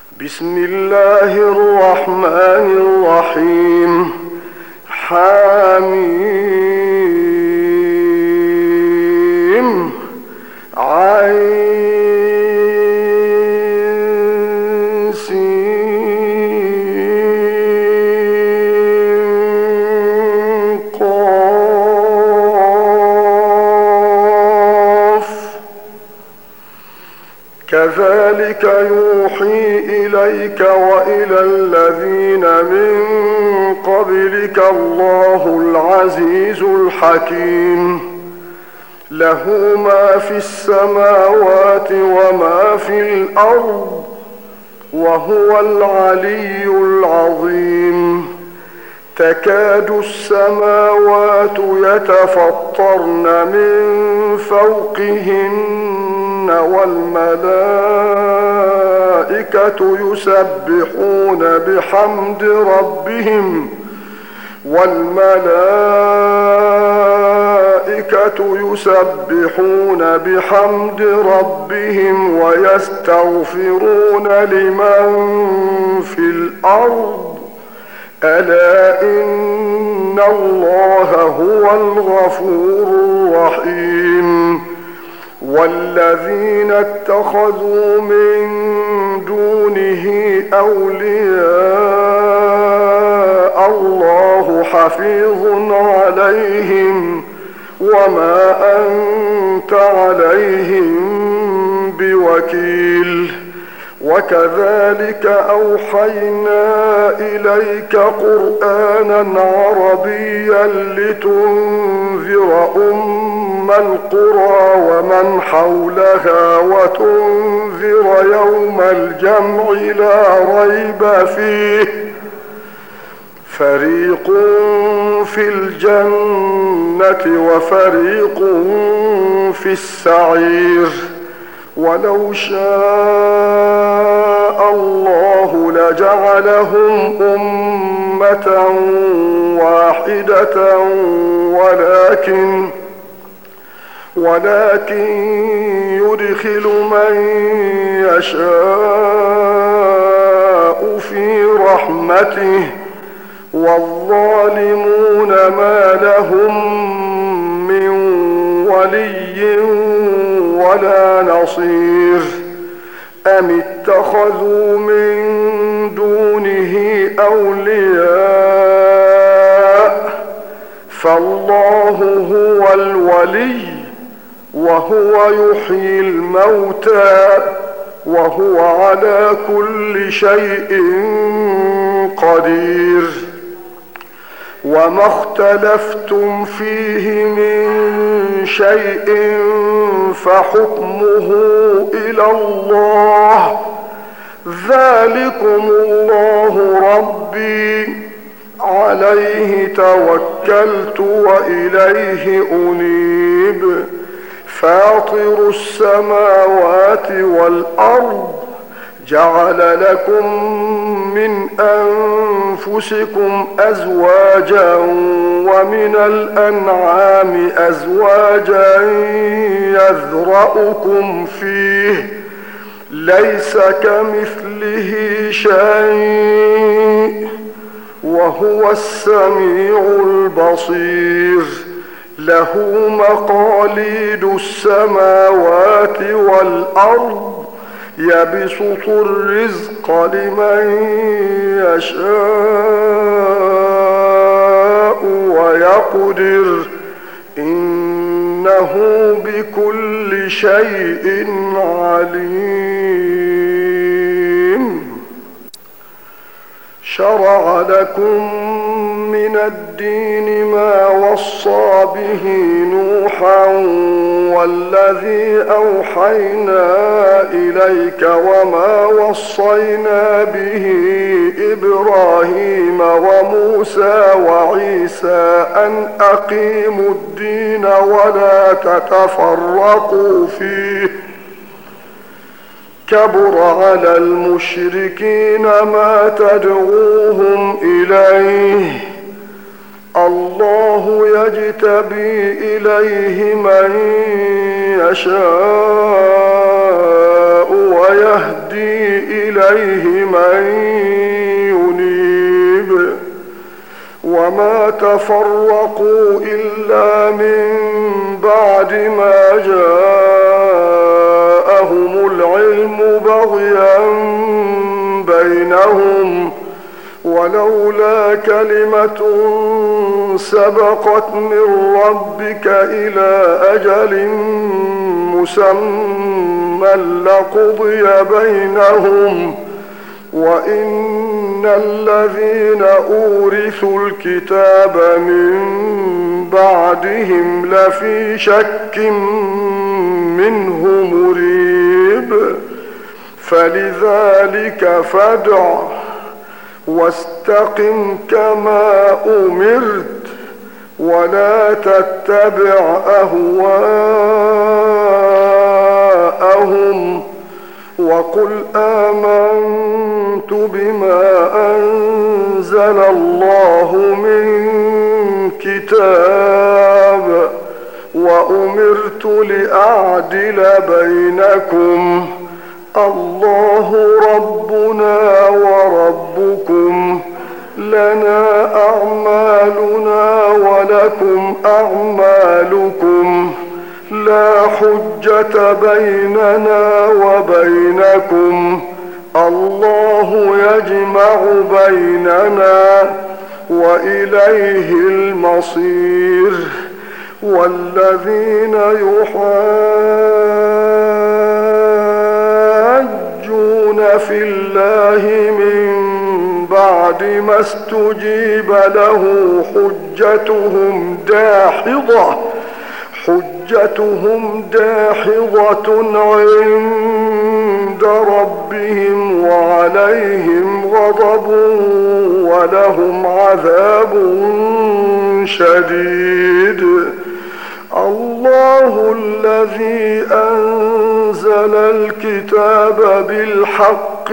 بسم الله الرحمن الرحيم. حميم عين سين قاف. كذلك يوحي إليك وإلى الذين من قبلك الله العزيز الحكيم. له ما في السماوات وما في الأرض وهو العلي العظيم. تكاد السماوات يتفطرن من فوقهن والملائكة يسبحون بحمد ربهم ويستغفرون لمن في الأرض. ألا إن الله هو الغفور الرحيم. والذين اتخذوا من دونه أولياء الله حفيظ عليهم وما أنت عليهم بوكيل. وكذلك أوحينا إليك قرآنا عربيا لتنذر أم القرى ومن حولها وتنذر يوم الجمع لا ريب فيه. فريق في الجنة وفريق في السعير. ولو شاء الله لجعلهم أمة واحدة ولكن يدخل من يشاء في رحمته. والظالمون ما لهم من ولي ولا نصير. أم اتخذوا من دونه أولياء فالله هو الولي وهو يحيي الموتى وهو على كل شيء قدير. وما اختلفتم فيه من شيء فحكمه إلى الله. ذلكم الله ربي عليه توكلت وإليه أنيب. فاطر السماوات والأرض جعل لكم من أنفسكم أزواجا ومن الأنعام أزواجا يذرأكم فيه ليس كمثله شيء وهو السميع البصير. له مقاليد السماوات والأرض يبسط الرزق لمن يشاء ويقدر إنه بكل شيء عليم. شرع لكم من الدين ما وصى به نوحا والذي أوحينا إليك وما وصينا به إبراهيم وموسى وعيسى أن أقيموا الدين ولا تتفرقوا فيه. كبر على المشركين ما تدعوهم إليه الله يجتبي إليه من يشاء ويهدي إليه من ينيب وما تفرقوا إلا من بعد ما جاءهم العلم بغيا بينهم ولولا كلمة سبقت من ربك إلى أجل مسمى لقضي بينهم وإن الذين أورثوا الكتاب من بعدهم لفي شك منه مريب فلذلك فادع واستقم كما أمرت ولا تتبع أهواءهم وقل آمنت بما أنزل الله من كتاب وأمرت لأعدل بينكم الله ربنا وربكم لنا أعمالنا ولكم أعمالكم لا حجة بيننا وبينكم الله يجمع بيننا وإليه المصير والذين يحاجون في الله من بعد ما استجيب له حجتهم داحضة عند ربهم وعليهم غضب ولهم عذاب شديد الله الذي أنزل الكتاب بالحق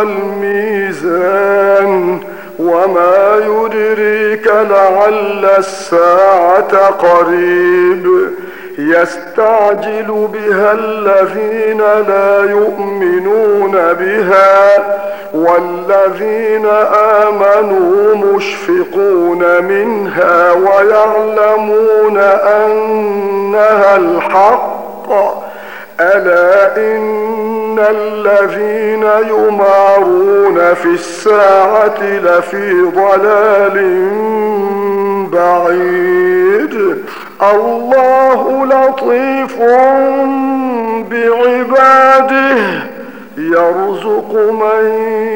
والميزان وما يدريك لعل الساعة قريب يستعجل بها الذين لا يؤمنون بها والذين آمنوا مشفقون منها ويعلمون أنها الحق ألا إن الذين يمارون في الساعة لفي ضلال بعيد الله لطيف بعباده يرزق من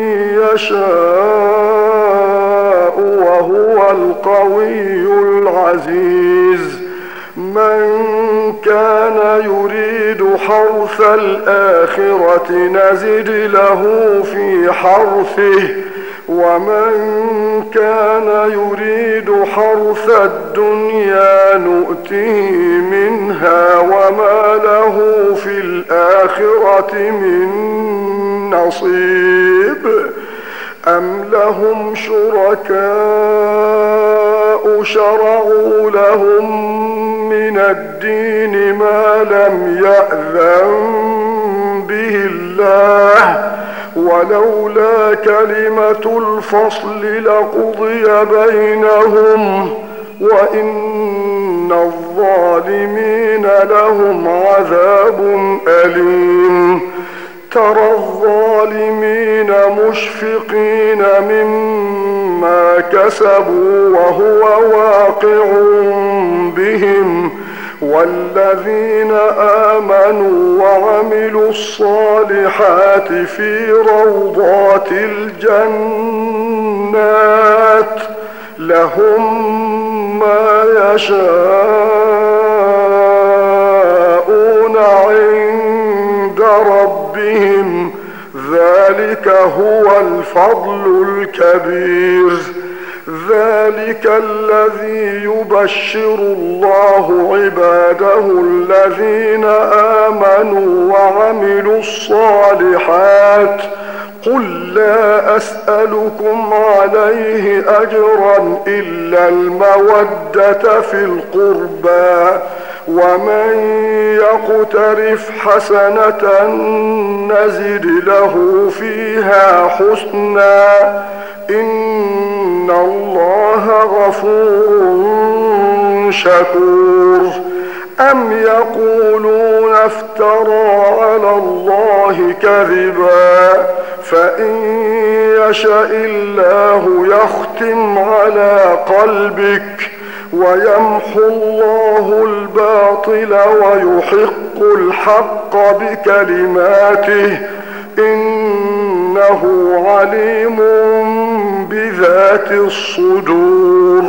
يشاء وهو القوي العزيز من كان يريد حرث الآخرة نزد له في حرثه ومن كان يريد حرث الدنيا نؤته منها وما له في الآخرة من نصيب أم لهم شركاء شرعوا لهم من الدين ما لم يأذن به الله ولولا كلمة الفصل لقضي بينهم وإن الظالمين لهم عذاب أليم ترى الظالمين مشفقين مما كسبوا وهو واقع بهم والذين آمنوا وعملوا الصالحات في روضات الجنات لهم ما يشاءون عند ربهم ذلك هو الفضل الكبير ذلك الذي يبشر الله عباده الذين آمنوا وعملوا الصالحات قل لا أسألكم عليه أجرا إلا المودة في القربى ومن يقترف حسنة نزد له فيها حسنا إن الله غفور شكور أم يقولون افترى على الله كذبا فإن يشاء الله يختم على قلبك ويمحو الله الباطل ويحق الحق بكلماته إنه عليم بذات الصدور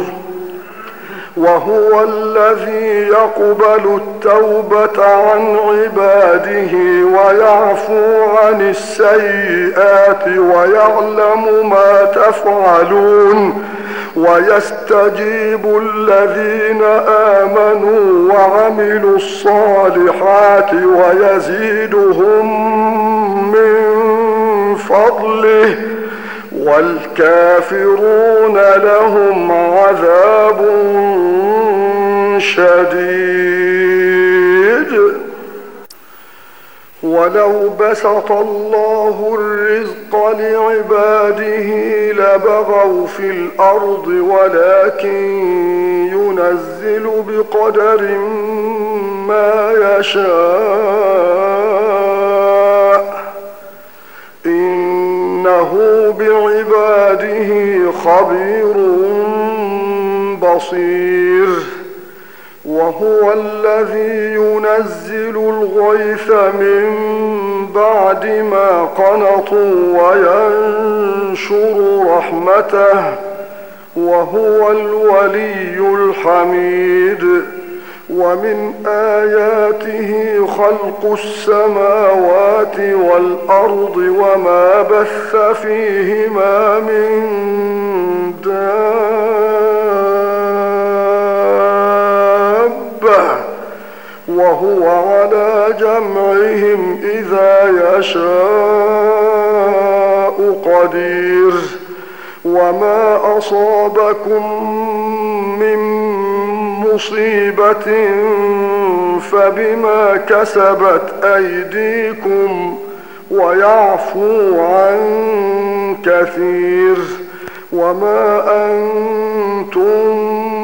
وهو الذي يقبل التوبة عن عباده ويعفو عن السيئات ويعلم ما تفعلون ويستجيب الذين آمنوا وعملوا الصالحات ويزيدهم من فضله والكافرون لهم عذاب شديد ولو بسط الله الرزق لعباده لبغوا في الأرض ولكن ينزل بقدر ما يشاء إنه بعباده خبير بصير وهو الذي ينزل الغيث من بعد ما قنطوا وينشر رحمته وهو الولي الحميد ومن آياته خلق السماوات والأرض وما بث فيهما من دابة وهو على جمعهم إذا يشاء قدير وما أصابكم من مصيبة فبما كسبت أيديكم ويعفو عن كثير وما أنتم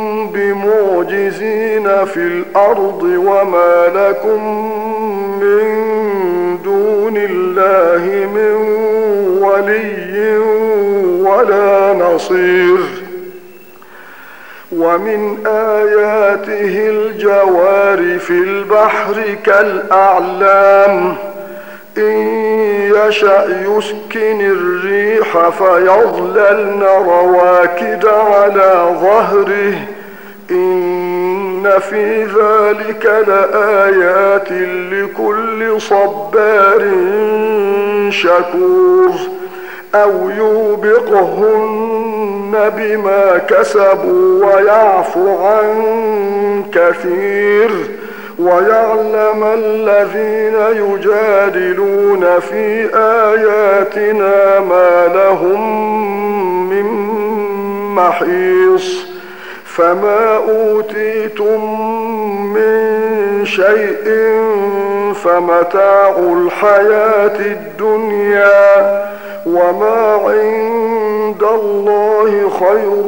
بمعجزين في الأرض وما لكم من دون الله من ولي ولا نصير ومن آياته الجوار في البحر كالأعلام إن يشأ يسكن الريح فيظللن رواكد على ظهره إن في ذلك لآيات لكل صبار شكور أو يوبقهن بما كسبوا ويعفو عن كثير ويعلم الذين يجادلون في آياتنا ما لهم من محيص فما أوتيتم من شيء فمتاع الحياة الدنيا وما عند الله خير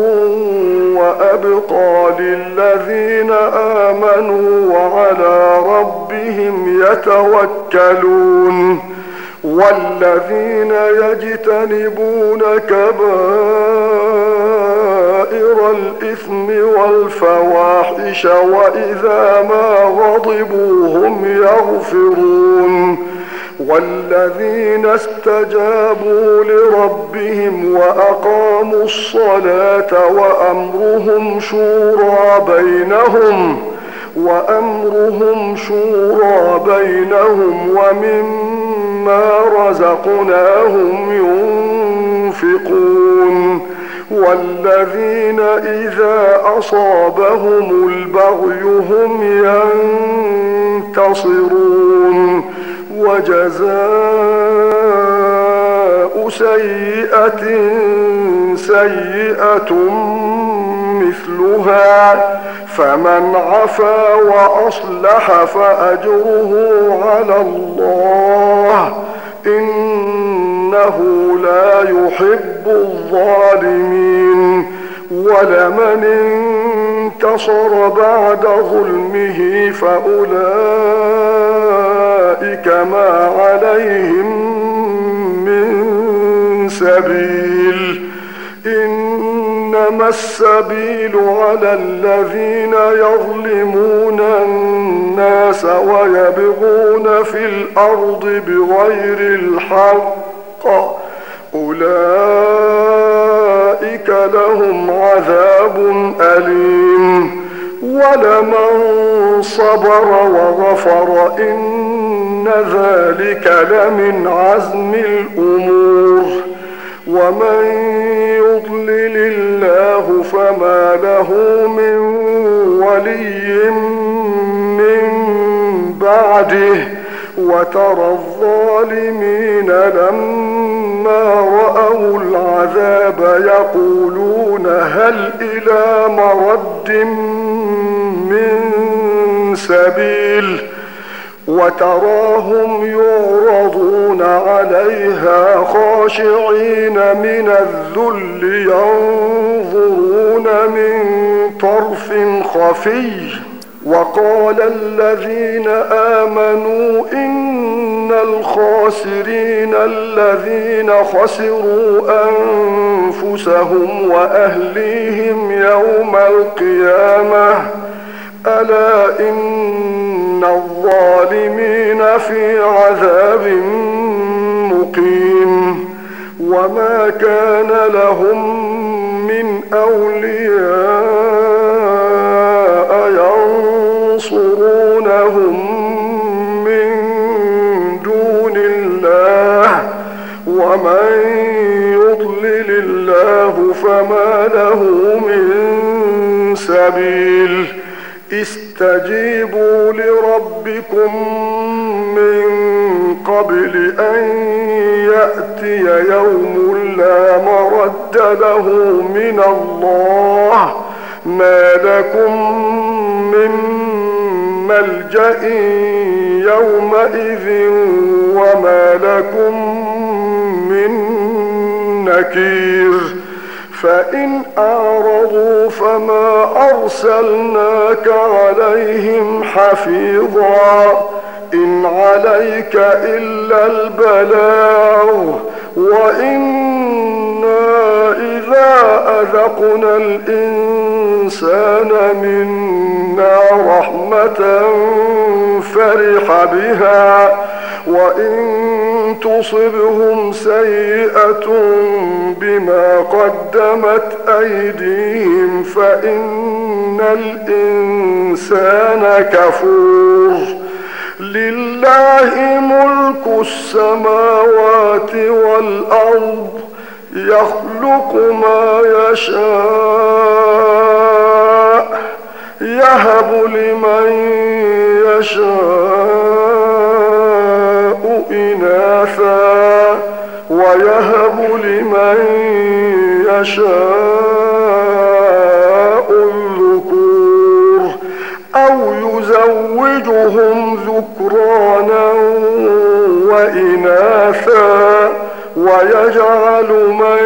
وأبقى للذين آمنوا وعلى ربهم يتوكلون والذين يجتنبون كبائر الإثم والفواحش وإذا ما غضبوا هم يغفرون والذين استجابوا لربهم وأقاموا الصلاة وأمرهم شورى بينهم ومما رزقناهم ينفقون والذين إذا أصابهم البغي هم ينتصرون وجزاء سيئة سيئة مثلها فمن عفا وأصلح فأجره على الله إنه لا يحب الظالمين ولمن انتصر بعد ظلمه فأولئك ما عليهم من سبيل إنما السبيل على الذين يظلمون الناس ويبغون في الأرض بغير الحق أولئك لهم عذاب أليم ولمن صبر وغفر إن ذلك لمن عزم الأمور ومن يضلل الله فما له من ولي من بعده وترى الظالمين لما رأوا العذاب يقولون هل إلى مرد من سبيل وتراهم يعرضون عليها خاشعين من الذل ينظرون من طرف خفي وقال الذين آمنوا إن الخاسرين الذين خسروا أنفسهم وأهليهم يوم القيامة ألا إن الظالمين في عذاب مقيم وما كان لهم من أولياء ينصرونهم من دون الله ومن يضلل الله فما له من سبيل استجيبوا لربكم من قبل أن يأتي يوم لا مرد له من الله ما لكم من ملجأ يومئذ وما لكم من نكير فإن أعرضوا فما أرسلناك عليهم حفيظا إن عليك إلا البلاغ وإنا إذا أذقنا الإنسان منا رحمة فرح بها وإن تصبهم سيئة بما قدمت أيديهم فإن الإنسان كفور لله ملك السماوات والأرض يخلق ما يشاء يهب لمن يشاء إناثا ويهب لمن يشاء الذكور أو يزوجهم ذكرانا وإناثا ويجعل من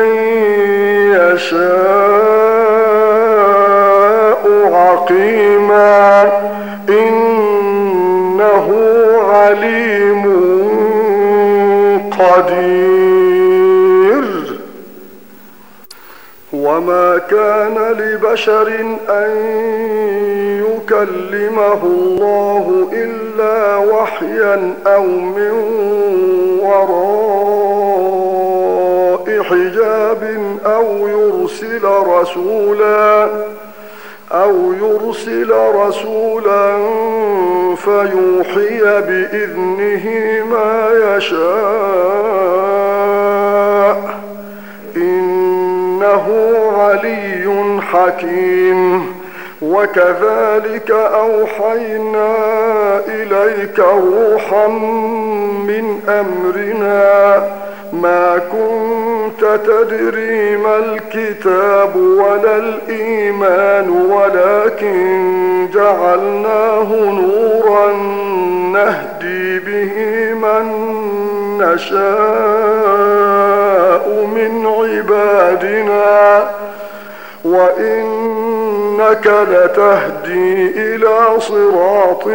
يشاء عقيما إنه عليم قدير وما كان لبشر أن يكلمه الله إلا وحيا أو من وراء حجاب أو يرسل رسولا فيوحي بإذنه ما يشاء إنه علي حكيم وكذلك أوحينا إليك روحا من أمرنا ما كنت تدري ما الكتاب ولا الإيمان ولكن جعلناه نورا نهدي به من نشاء من عبادنا وإنك لتهدي إلى صراط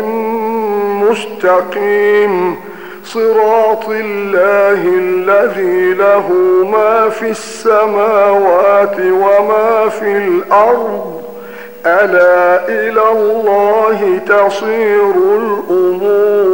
مستقيم صراط الله الذي له ما في السماوات وما في الأرض ألا إلى الله تصير الأمور.